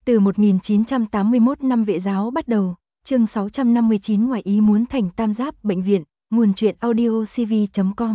Từ 1981 năm Vệ giáo bắt đầu, chương 659 ngoài ý muốn thành tam giáp bệnh viện, nguồn truyện audio cv.com.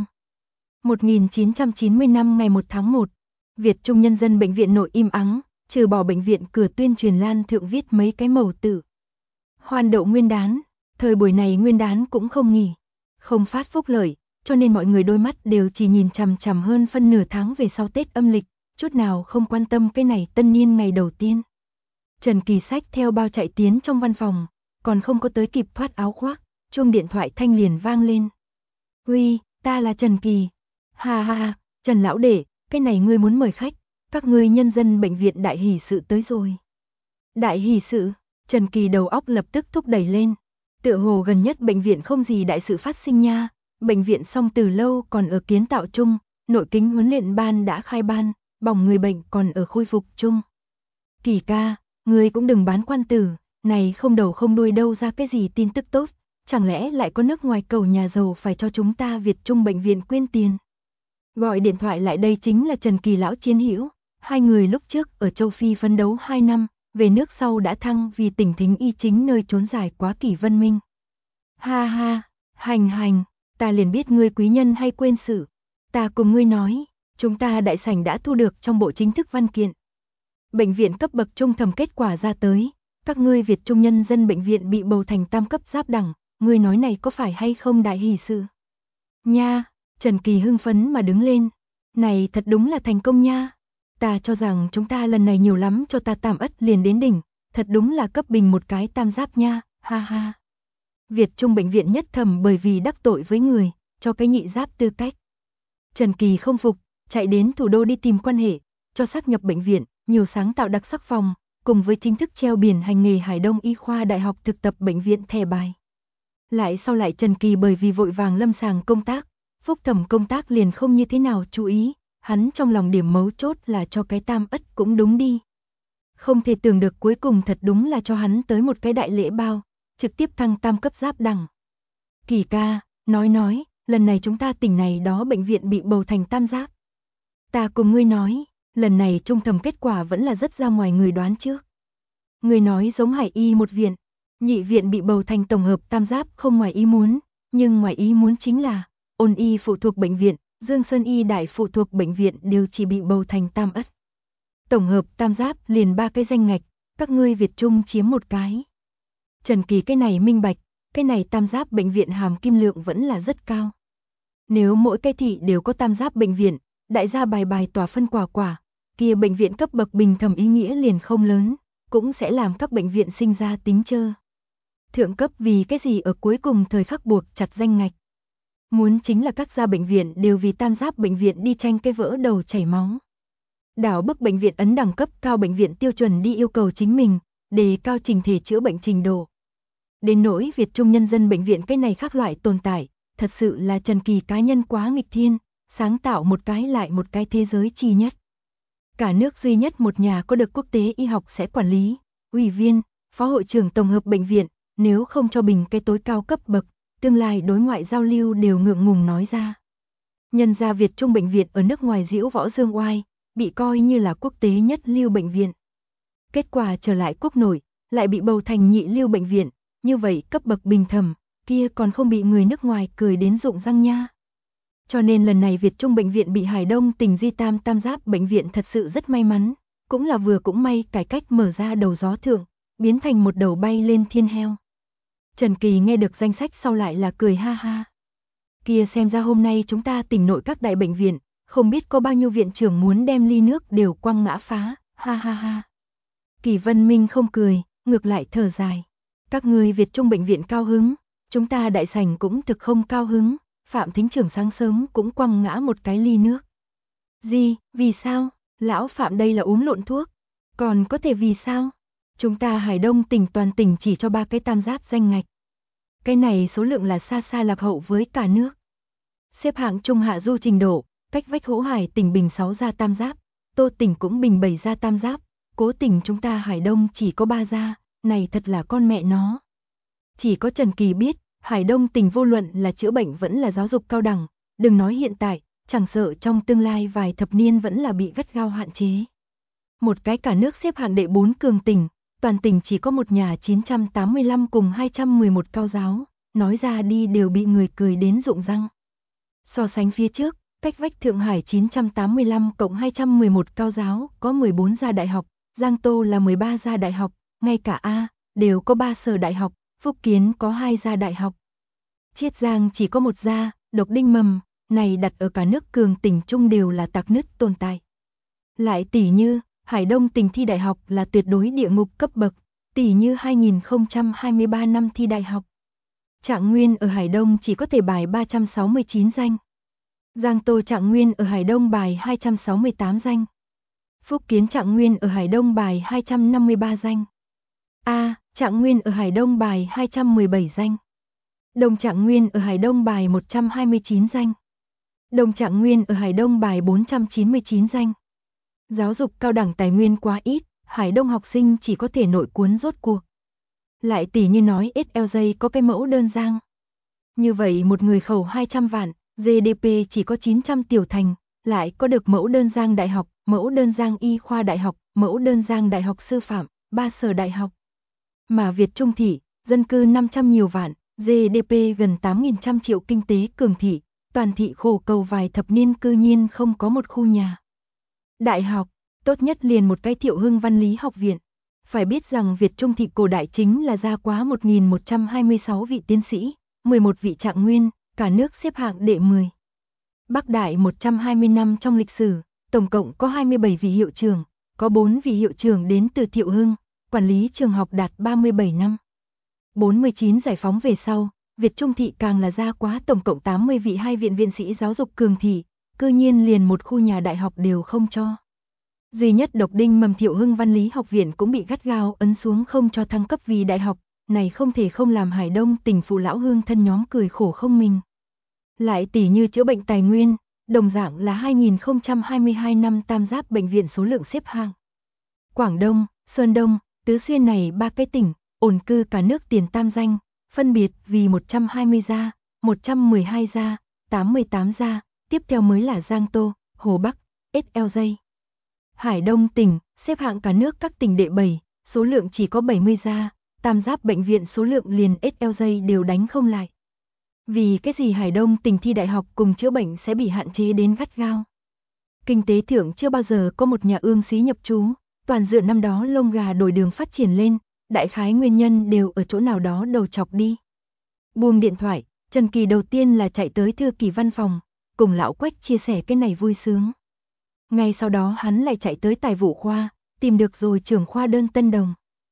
1990 năm ngày 1 tháng 1, Việt Trung Nhân dân Bệnh viện nội im ắng, trừ bỏ bệnh viện cửa tuyên truyền lan thượng viết mấy cái màu tử. Hoan đậu nguyên đán, thời buổi này nguyên đán cũng không nghỉ, không phát phúc lợi, cho nên mọi người đôi mắt đều chỉ nhìn chằm chằm hơn phân nửa tháng về sau Tết âm lịch, chút nào không quan tâm cái này tân niên ngày đầu tiên. Trần Kỳ xách theo bao chạy tiến trong văn phòng, còn không có tới kịp thoát áo khoác, chuông điện thoại thanh liền vang lên. Uy, ta là Trần Kỳ. Ha ha ha, Trần lão đệ, cái này ngươi muốn mời khách, các ngươi nhân dân bệnh viện đại hỷ sự tới rồi. Đại hỷ sự, Trần Kỳ đầu óc lập tức thúc đẩy lên. Tựa hồ gần nhất bệnh viện không gì đại sự phát sinh nha, bệnh viện xong từ lâu còn ở kiến tạo chung, nội kính huấn luyện ban đã khai ban, bỏng người bệnh còn ở khôi phục chung. Kỳ ca, ngươi cũng đừng bán quan tử, này không đầu không đuôi đâu ra cái gì tin tức tốt, chẳng lẽ lại có nước ngoài cầu nhà giàu phải cho chúng ta Việt Trung bệnh viện quyên tiền. Gọi điện thoại lại đây chính là Trần Kỳ lão chiến hữu, hai người lúc trước ở châu Phi phấn đấu 2 năm, về nước sau đã thăng vì tỉnh thính y chính nơi trốn dài quá kỷ Vân Minh. Ha ha, hành, ta liền biết ngươi quý nhân hay quên sự, ta cùng ngươi nói, chúng ta đại sảnh đã thu được trong bộ chính thức văn kiện. Bệnh viện cấp bậc trung thẩm kết quả ra tới, các ngươi Việt Trung Nhân dân bệnh viện bị bầu thành tam cấp giáp đẳng, ngươi nói này có phải hay không đại hỷ sự? Nha, Trần Kỳ hưng phấn mà đứng lên, này thật đúng là thành công nha. Ta cho rằng chúng ta lần này nhiều lắm cho ta tam ất liền đến đỉnh, thật đúng là cấp bình một cái tam giáp nha, ha ha. Việt Trung bệnh viện nhất thẩm bởi vì đắc tội với người, cho cái nhị giáp tư cách. Trần Kỳ không phục, chạy đến thủ đô đi tìm quan hệ, cho xác nhập bệnh viện, nhiều sáng tạo đặc sắc phòng, cùng với chính thức treo biển hành nghề Hải Đông Y khoa Đại học thực tập bệnh viện thẻ bài. Lại sau lại Trần Kỳ bởi vì vội vàng lâm sàng công tác, phúc thẩm công tác liền không như thế nào chú ý, hắn trong lòng điểm mấu chốt là cho cái tam ất cũng đúng đi. Không thể tưởng được cuối cùng thật đúng là cho hắn tới một cái đại lễ bao, trực tiếp thăng tam cấp giáp đẳng. Kỳ ca, nói, lần này chúng ta tỉnh này đó bệnh viện bị bầu thành tam giáp. Ta cùng ngươi nói, lần này trung thẩm kết quả vẫn là rất ra ngoài người đoán trước. Ngươi nói giống Hải Y một viện, nhị viện bị bầu thành tổng hợp tam giáp không ngoài ý muốn, nhưng ngoài ý muốn chính là Ôn Y phụ thuộc bệnh viện, Dương Sơn Y đại phụ thuộc bệnh viện đều chỉ bị bầu thành tam ất. Tổng hợp tam giáp liền 3 cái danh ngạch, các ngươi Việt Trung chiếm một cái. Trần Kỳ cái này minh bạch, cái này tam giáp bệnh viện hàm kim lượng vẫn là rất cao. Nếu mỗi cái thị đều có tam giáp bệnh viện, đại gia bài tỏa phân quả, kia bệnh viện cấp bậc bình thẩm ý nghĩa liền không lớn, cũng sẽ làm các bệnh viện sinh ra tính chơ. Thượng cấp vì cái gì ở cuối cùng thời khắc buộc chặt danh ngạch. Muốn chính là các gia bệnh viện đều vì tam giáp bệnh viện đi tranh cái vỡ đầu chảy máu. Đảo bức bệnh viện ấn đẳng cấp cao bệnh viện tiêu chuẩn đi yêu cầu chính mình, đề cao trình thể chữa bệnh trình độ. Đến nỗi Việt Trung Nhân dân bệnh viện cái này khác loại tồn tại, thật sự là Trần Kỳ cá nhân quá nghịch thiên, sáng tạo một cái lại một cái thế giới chi nhất. Cả nước duy nhất một nhà có được quốc tế y học sẽ quản lý, ủy viên, phó hội trưởng tổng hợp bệnh viện, nếu không cho bình cái tối cao cấp bậc, tương lai đối ngoại giao lưu đều ngượng ngùng nói ra. Nhân gia Việt Trung bệnh viện ở nước ngoài diễu võ dương oai, bị coi như là quốc tế nhất lưu bệnh viện. Kết quả trở lại quốc nội, lại bị bầu thành nhị lưu bệnh viện, như vậy cấp bậc bình thẩm, kia còn không bị người nước ngoài cười đến rụng răng nha. Cho nên lần này Việt Trung bệnh viện bị Hải Đông tỉnh Di Tam tam giáp bệnh viện thật sự rất may mắn, cũng là vừa cũng may cải cách mở ra đầu gió thượng, biến thành một đầu bay lên thiên heo. Trần Kỳ nghe được danh sách sau lại là cười ha ha. Kia xem ra hôm nay chúng ta tỉnh nội các đại bệnh viện, không biết có bao nhiêu viện trưởng muốn đem ly nước đều quăng ngã phá, ha ha ha. Kỳ Vân Minh không cười, ngược lại thở dài. Các ngươi Việt Trung bệnh viện cao hứng, chúng ta đại sảnh cũng thực không cao hứng, Phạm thính trưởng sáng sớm cũng quăng ngã một cái ly nước. Gì, vì sao? Lão Phạm đây là uống lộn thuốc. Còn có thể vì sao? Chúng ta Hải Đông tỉnh toàn tỉnh chỉ cho 3 cái tam giáp danh ngạch. Cái này số lượng là xa xa lạc hậu với cả nước. Xếp hạng trung hạ du trình độ, cách vách Hỗ Hải tỉnh bình 6 gia tam giáp, Tô tỉnh cũng bình 7 gia tam giáp, Cố tỉnh chúng ta Hải Đông chỉ có 3 gia, này thật là con mẹ nó. Chỉ có Trần Kỳ biết, Hải Đông tỉnh vô luận là chữa bệnh vẫn là giáo dục cao đẳng, đừng nói hiện tại, chẳng sợ trong tương lai vài thập niên vẫn là bị gắt gao hạn chế. Một cái cả nước xếp hạng đệ 4 cường tỉnh, toàn tỉnh chỉ có một nhà 985 cùng 211 cao giáo, nói ra đi đều bị người cười đến rụng răng. So sánh phía trước, cách vách Thượng Hải 985 cộng 211 cao giáo có 14 gia đại học, Giang Tô là 13 gia đại học, ngay cả A đều có 3 sở đại học, Phúc Kiến có 2 gia đại học. Chiết Giang chỉ có một gia, Độc Đinh Mầm, này đặt ở cả nước cường tỉnh chung đều là tạc nứt tồn tại. Lại tỷ như, Hải Đông tỉnh thi đại học là tuyệt đối địa ngục cấp bậc, tỷ như 2023 năm thi đại học. Trạng Nguyên ở Hải Đông chỉ có thể bài 369 danh. Giang Tô Trạng Nguyên ở Hải Đông bài 268 danh. Phúc Kiến Trạng Nguyên ở Hải Đông bài 253 danh. Trạng Nguyên ở Hải Đông bài 217 danh. Đông Trạng Nguyên ở Hải Đông bài 129 danh. Đông Trạng Nguyên ở Hải Đông bài 499 danh. Giáo dục cao đẳng tài nguyên quá ít, Hải Đông học sinh chỉ có thể nội cuốn rốt cuộc. Lại tỷ như nói SLJ có cái mẫu đơn Giang. Như vậy một người khẩu 200 vạn, GDP chỉ có 900 tiểu thành, lại có được mẫu đơn Giang đại học, mẫu đơn Giang y khoa đại học, mẫu đơn Giang đại học sư phạm, 3 sở đại học. Mà Việt Trung thị, dân cư 500 nhiều vạn, GDP gần 8.100 triệu kinh tế cường thị, toàn thị khổ cầu vài thập niên cư nhiên không có một khu nhà. Đại học, tốt nhất liền một cái Thiệu Hưng Văn lý học viện. Phải biết rằng Việt Trung thị cổ đại chính là ra quá 1126 vị tiến sĩ, 11 vị trạng nguyên, cả nước xếp hạng đệ 10. Bắc Đại 120 năm trong lịch sử, tổng cộng có 27 vị hiệu trưởng, có 4 vị hiệu trưởng đến từ Thiệu Hưng, quản lý trường học đạt 37 năm. 49 giải phóng về sau, Việt Trung thị càng là ra quá tổng cộng 80 vị hai viện viện sĩ giáo dục cường thị, cư nhiên liền một khu nhà đại học đều không cho. Duy nhất Độc Đinh Mầm Thiệu Hưng Văn lý học viện cũng bị gắt gao ấn xuống không cho thăng cấp vì đại học, này không thể không làm Hải Đông tỉnh phụ lão hương thân nhóm cười khổ không mình. Lại tỷ như chữa bệnh tài nguyên, đồng dạng là 2022 năm tam giác bệnh viện số lượng xếp hạng. Quảng Đông, Sơn Đông, Tứ Xuyên này ba cái tỉnh, ổn cư cả nước tiền tam danh, phân biệt vì 120 gia, 112 gia, 88 gia, tiếp theo mới là Giang Tô, Hồ Bắc, SLJ. Hải Đông tỉnh, xếp hạng cả nước các tỉnh đệ 7, số lượng chỉ có 70 gia, tam giác bệnh viện số lượng liền SLJ đều đánh không lại. Vì cái gì Hải Đông tỉnh thi đại học cùng chữa bệnh sẽ bị hạn chế đến gắt gao? Kinh tế thượng chưa bao giờ có một nhà ương xí nhập trú, toàn dựa năm đó lông gà đổi đường phát triển lên, đại khái nguyên nhân đều ở chỗ nào đó đầu chọc đi. Buông điện thoại, Trần Kỳ đầu tiên là chạy tới thư ký văn phòng, cùng lão Quách chia sẻ cái này vui sướng. Ngay sau đó hắn lại chạy tới tài vụ khoa, tìm được rồi trưởng khoa đơn Tân Đồng.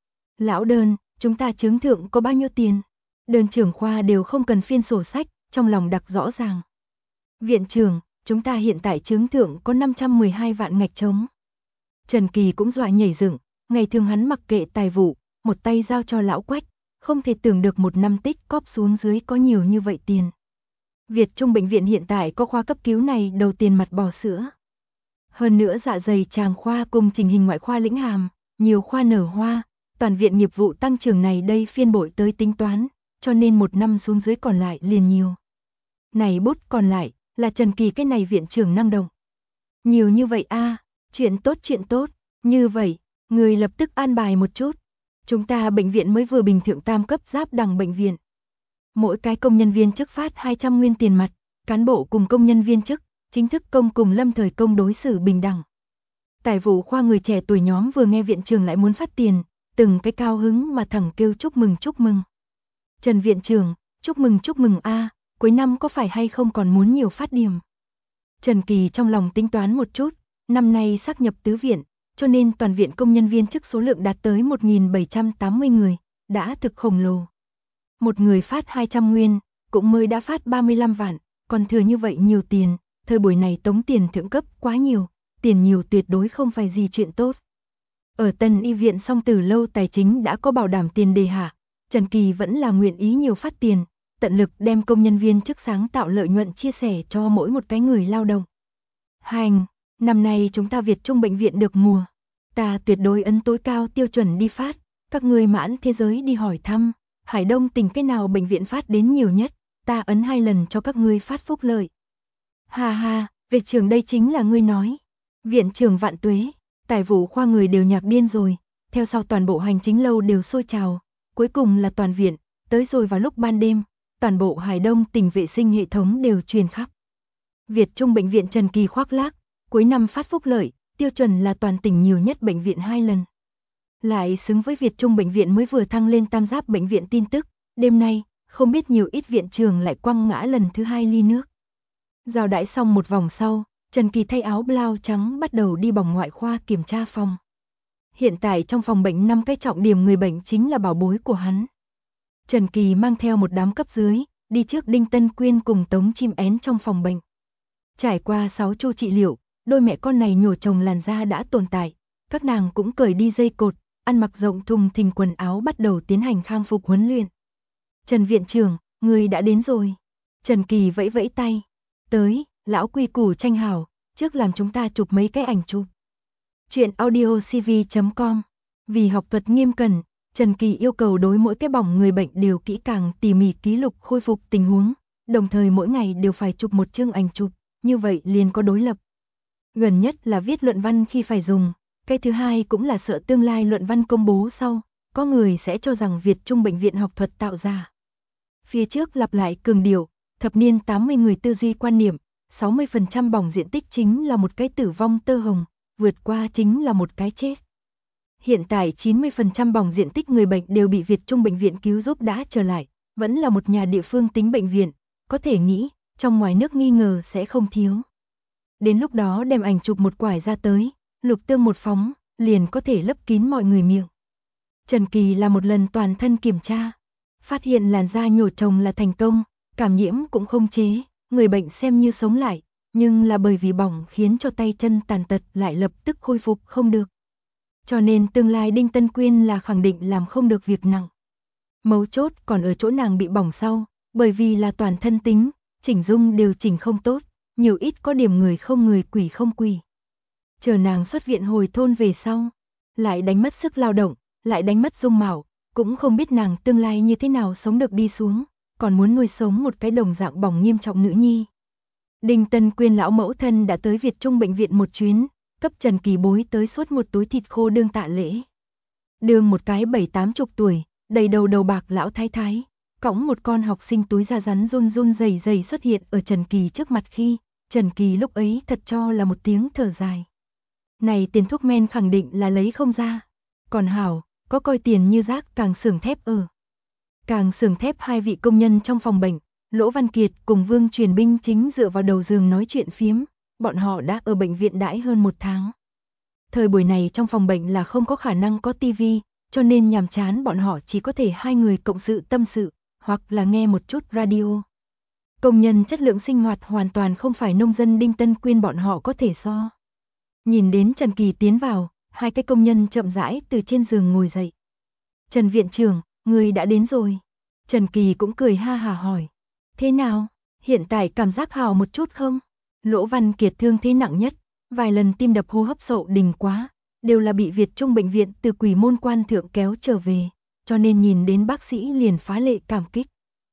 Lão đơn, chúng ta chứng thượng có bao nhiêu tiền? Đơn trưởng khoa đều không cần phiên sổ sách, trong lòng đặc rõ ràng. Viện trưởng, chúng ta hiện tại chứng thượng có 512 vạn ngạch trống. Trần Kỳ cũng dọa nhảy dựng, ngày thường hắn mặc kệ tài vụ, một tay giao cho lão Quách, không thể tưởng được một năm tích cóp xuống dưới có nhiều như vậy tiền. Việt Trung bệnh viện hiện tại có khoa cấp cứu này đầu tiền mặt bò sữa. Hơn nữa dạ dày tràng khoa cùng trình hình ngoại khoa lĩnh hàm, nhiều khoa nở hoa, toàn viện nghiệp vụ tăng trưởng này đây phiên bội tới tính toán, cho nên một năm xuống dưới còn lại liền nhiều. Này bút còn lại, là Trần Kỳ cái này viện trưởng năng động. Nhiều như vậy chuyện tốt, như vậy, người lập tức an bài một chút. Chúng ta bệnh viện mới vừa bình thượng tam cấp giáp đẳng bệnh viện. Mỗi cái công nhân viên chức phát 200 nguyên tiền mặt, cán bộ cùng công nhân viên chức, chính thức công cùng lâm thời công đối xử bình đẳng. Tài vụ khoa người trẻ tuổi nhóm vừa nghe viện trưởng lại muốn phát tiền, từng cái cao hứng mà thẳng kêu chúc mừng. Trần viện trưởng, chúc mừng cuối năm có phải hay không còn muốn nhiều phát điểm. Trần Kỳ trong lòng tính toán một chút, năm nay sáp nhập tứ viện, cho nên toàn viện công nhân viên chức số lượng đạt tới 1.780 người, đã thực khổng lồ. Một người phát 200 nguyên, cũng mới đã phát 35 vạn, còn thừa như vậy nhiều tiền, thời buổi này tống tiền thượng cấp quá nhiều, tiền nhiều tuyệt đối không phải gì chuyện tốt. Ở Tân Y viện song từ lâu tài chính đã có bảo đảm tiền đề hạ, Trần Kỳ vẫn là nguyện ý nhiều phát tiền, tận lực đem công nhân viên chức sáng tạo lợi nhuận chia sẻ cho mỗi một cái người lao động. Hành, năm nay chúng ta Việt Trung bệnh viện được mùa, ta tuyệt đối ấn tối cao tiêu chuẩn đi phát, các người mãn thế giới đi hỏi thăm, Hải Đông tỉnh cái nào bệnh viện phát đến nhiều nhất, ta ấn 2 lần cho các ngươi phát phúc lợi. Ha ha, viện trưởng đây chính là ngươi nói. Viện trưởng vạn tuế, Tài vụ khoa người đều nhạc điên rồi, theo sau toàn bộ hành chính lâu đều sôi trào, cuối cùng là toàn viện, tới rồi vào lúc ban đêm, toàn bộ Hải Đông tỉnh vệ sinh hệ thống đều truyền khắp. Việt Trung bệnh viện Trần Kỳ khoác lác, cuối năm phát phúc lợi, tiêu chuẩn là toàn tỉnh nhiều nhất bệnh viện 2 lần. Lại xứng với Việt Trung bệnh viện mới vừa thăng lên tam giáp bệnh viện tin tức, đêm nay, không biết nhiều ít viện trường lại quăng ngã lần thứ 2 ly nước. Giao đãi xong một vòng sau, Trần Kỳ thay áo blau trắng bắt đầu đi bỏng ngoại khoa kiểm tra phòng. Hiện tại trong phòng bệnh 5 cái trọng điểm người bệnh chính là bảo bối của hắn. Trần Kỳ mang theo một đám cấp dưới, đi trước Đinh Tân Quyên cùng Tống Chim Én trong phòng bệnh. Trải qua 6 chu trị liệu, đôi mẹ con này nhổ trồng làn da đã tồn tại, các nàng cũng cởi đi dây cột, ăn mặc rộng thùng thình quần áo bắt đầu tiến hành khang phục huấn luyện. Trần viện trưởng, người đã đến rồi. Trần Kỳ vẫy vẫy tay. Tới, lão quy củ tranh hảo, trước làm chúng ta chụp mấy cái ảnh chụp. Chuyện audiocv.com. Vì học thuật nghiêm cẩn, Trần Kỳ yêu cầu đối mỗi cái bỏng người bệnh đều kỹ càng tỉ mỉ ký lục khôi phục tình huống, đồng thời mỗi ngày đều phải chụp một chương ảnh chụp, như vậy liền có đối lập. Gần nhất là viết luận văn khi phải dùng, cái thứ hai cũng là sợ tương lai luận văn công bố sau, có người sẽ cho rằng Việt Trung bệnh viện học thuật tạo ra. Phía trước lặp lại cường điệu, thập niên 80 người tư duy quan niệm, 60% bỏng diện tích chính là một cái tử vong tơ hồng, vượt qua chính là một cái chết. Hiện tại 90% bỏng diện tích người bệnh đều bị Việt Trung bệnh viện cứu giúp đã trở lại, vẫn là một nhà địa phương tính bệnh viện, có thể nghĩ, trong ngoài nước nghi ngờ sẽ không thiếu. Đến lúc đó đem ảnh chụp một quải ra tới, lục tương một phóng, liền có thể lấp kín mọi người miệng. Trần Kỳ là một lần toàn thân kiểm tra, phát hiện làn da nhổ trồng là thành công, cảm nhiễm cũng không chế, người bệnh xem như sống lại, nhưng là bởi vì bỏng khiến cho tay chân tàn tật lại lập tức khôi phục không được. Cho nên tương lai Đinh Tân Quyên là khẳng định làm không được việc nặng. Mấu chốt còn ở chỗ nàng bị bỏng sau, bởi vì là toàn thân tính, chỉnh dung điều chỉnh không tốt, nhiều ít có điểm người không người quỷ không quỷ. Chờ nàng xuất viện hồi thôn về sau, lại đánh mất sức lao động, lại đánh mất dung mạo, cũng không biết nàng tương lai như thế nào sống được đi xuống, còn muốn nuôi sống một cái đồng dạng bỏng nghiêm trọng nữ nhi. Đinh Tân Quyên lão mẫu thân đã tới Việt Trung bệnh viện một chuyến, cấp Trần Kỳ bối tới suốt một túi thịt khô đương tạ lễ. Đương một cái 70-80 tuổi, đầy đầu đầu bạc lão thái thái, cõng một con học sinh túi da rắn run run rẩy rẩy xuất hiện ở Trần Kỳ trước mặt khi, Trần Kỳ lúc ấy thật cho là một tiếng thở dài. Này tiền thuốc men khẳng định là lấy không ra. Còn hảo, có coi tiền như rác càng xưởng thép ở. Càng xưởng thép hai vị công nhân trong phòng bệnh, Lỗ Văn Kiệt cùng Vương Truyền Binh chính dựa vào đầu giường nói chuyện phiếm, bọn họ đã ở bệnh viện đãi hơn 1 tháng. Thời buổi này trong phòng bệnh là không có khả năng có tivi, cho nên nhàm chán bọn họ chỉ có thể hai người cộng sự tâm sự, hoặc là nghe một chút radio. Công nhân chất lượng sinh hoạt hoàn toàn không phải nông dân Đinh Tân Quyên bọn họ có thể so. Nhìn đến Trần Kỳ tiến vào, hai cái công nhân chậm rãi từ trên giường ngồi dậy. Trần viện trưởng, người đã đến rồi. Trần Kỳ cũng cười ha hà hỏi. Thế nào, hiện tại cảm giác hào một chút không? Lỗ Văn Kiệt thương thế nặng nhất, vài lần tim đập hô hấp sậu đình quá, đều là bị Việt Trung bệnh viện từ Quỷ Môn Quan thượng kéo trở về, cho nên nhìn đến bác sĩ liền phá lệ cảm kích.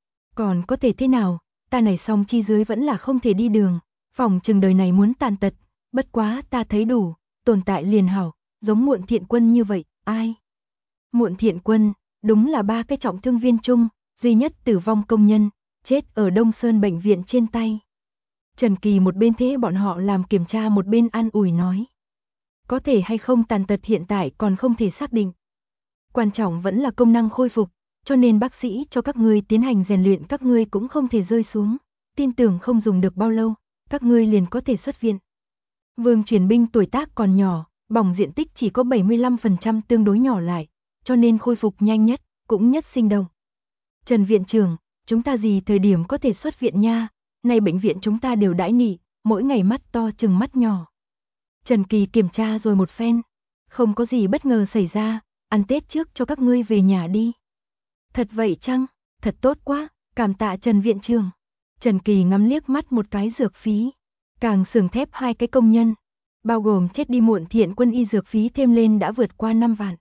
Còn có thể thế nào, ta này song chi dưới vẫn là không thể đi đường, phòng chừng đời này muốn tàn tật, bất quá ta thấy đủ, tồn tại liền hảo, giống Muộn Thiện Quân như vậy, ai? Muộn Thiện Quân, đúng là 3 cái trọng thương viên chung, duy nhất tử vong công nhân, chết ở Đông Sơn bệnh viện trên tay. Trần Kỳ một bên thế bọn họ làm kiểm tra một bên an ủi nói. Có thể hay không tàn tật hiện tại còn không thể xác định. Quan trọng vẫn là công năng khôi phục, cho nên bác sĩ cho các ngươi tiến hành rèn luyện các ngươi cũng không thể rơi xuống, tin tưởng không dùng được bao lâu, các ngươi liền có thể xuất viện. Vương Truyền Binh tuổi tác còn nhỏ, bỏng diện tích chỉ có 75% tương đối nhỏ lại, cho nên khôi phục nhanh nhất, cũng nhất sinh động. Trần viện trưởng, chúng ta gì thời điểm có thể xuất viện nha, này bệnh viện chúng ta đều đãi nị, mỗi ngày mắt to chừng mắt nhỏ. Trần Kỳ kiểm tra rồi một phen, không có gì bất ngờ xảy ra, ăn Tết trước cho các ngươi về nhà đi. Thật vậy chăng, thật tốt quá, cảm tạ Trần viện trưởng. Trần Kỳ ngắm liếc mắt một cái dược phí, càng xưởng thép hai cái công nhân, bao gồm chết đi Muộn Thiện Quân y dược phí thêm lên đã vượt qua 5 vạn.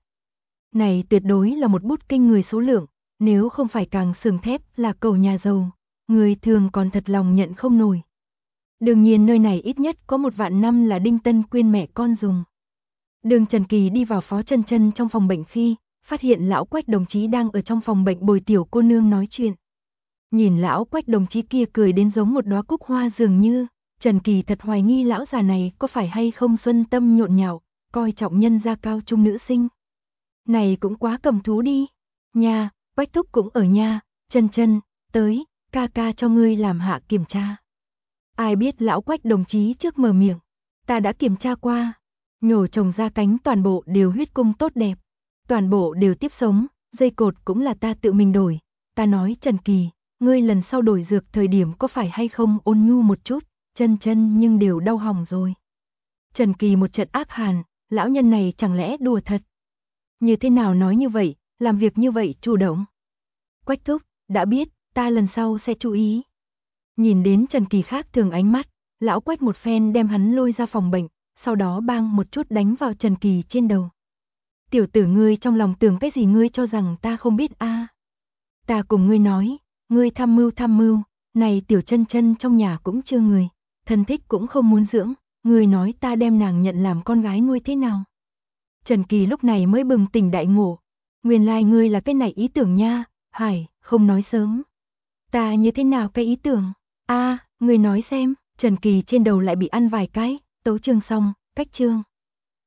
Này tuyệt đối là một bút kinh người số lượng, nếu không phải càng xưởng thép là cầu nhà giàu, người thường còn thật lòng nhận không nổi. Đương nhiên nơi này ít nhất có 1 vạn năm là Đinh Tân Quyên mẹ con dùng. Đường Trần Kỳ đi vào Phó Chân Chân trong phòng bệnh khi phát hiện lão Quách đồng chí đang ở trong phòng bệnh bồi tiểu cô nương nói chuyện. Nhìn lão Quách đồng chí kia cười đến giống một đóa cúc hoa dường như, Trần Kỳ thật hoài nghi lão già này có phải hay không xuân tâm nhộn nhạo, coi trọng nhân gia cao trung nữ sinh. Này cũng quá cầm thú đi. Nha, Quách thúc cũng ở nha, Chân Chân, tới, ca ca cho ngươi làm hạ kiểm tra. Ai biết lão Quách đồng chí trước mở miệng, ta đã kiểm tra qua, nhổ trồng ra cánh toàn bộ đều huyết cung tốt đẹp, toàn bộ đều tiếp sống, dây cột cũng là ta tự mình đổi. Ta nói Trần Kỳ, ngươi lần sau đổi dược thời điểm có phải hay không ôn nhu một chút, Chân Chân nhưng đều đau hỏng rồi. Trần Kỳ một trận ác hàn, lão nhân này chẳng lẽ đùa thật. Như thế nào nói như vậy, làm việc như vậy chủ động. Quách thúc, đã biết, ta lần sau sẽ chú ý. Nhìn đến Trần Kỳ khác thường ánh mắt, lão Quách một phen đem hắn lôi ra phòng bệnh, sau đó bang một chút đánh vào Trần Kỳ trên đầu. Tiểu tử ngươi trong lòng tưởng cái gì ngươi cho rằng ta không biết a? Ta cùng ngươi nói, ngươi tham mưu, này tiểu Chân Chân trong nhà cũng chưa người, thân thích cũng không muốn dưỡng, ngươi nói ta đem nàng nhận làm con gái nuôi thế nào? Trần Kỳ lúc này mới bừng tỉnh đại ngộ, nguyên lai ngươi là cái này ý tưởng nha, Hải, không nói sớm. Ta như thế nào cái ý tưởng? A, ngươi nói xem, Trần Kỳ trên đầu lại bị ăn vài cái, tấu chương xong, cách chương.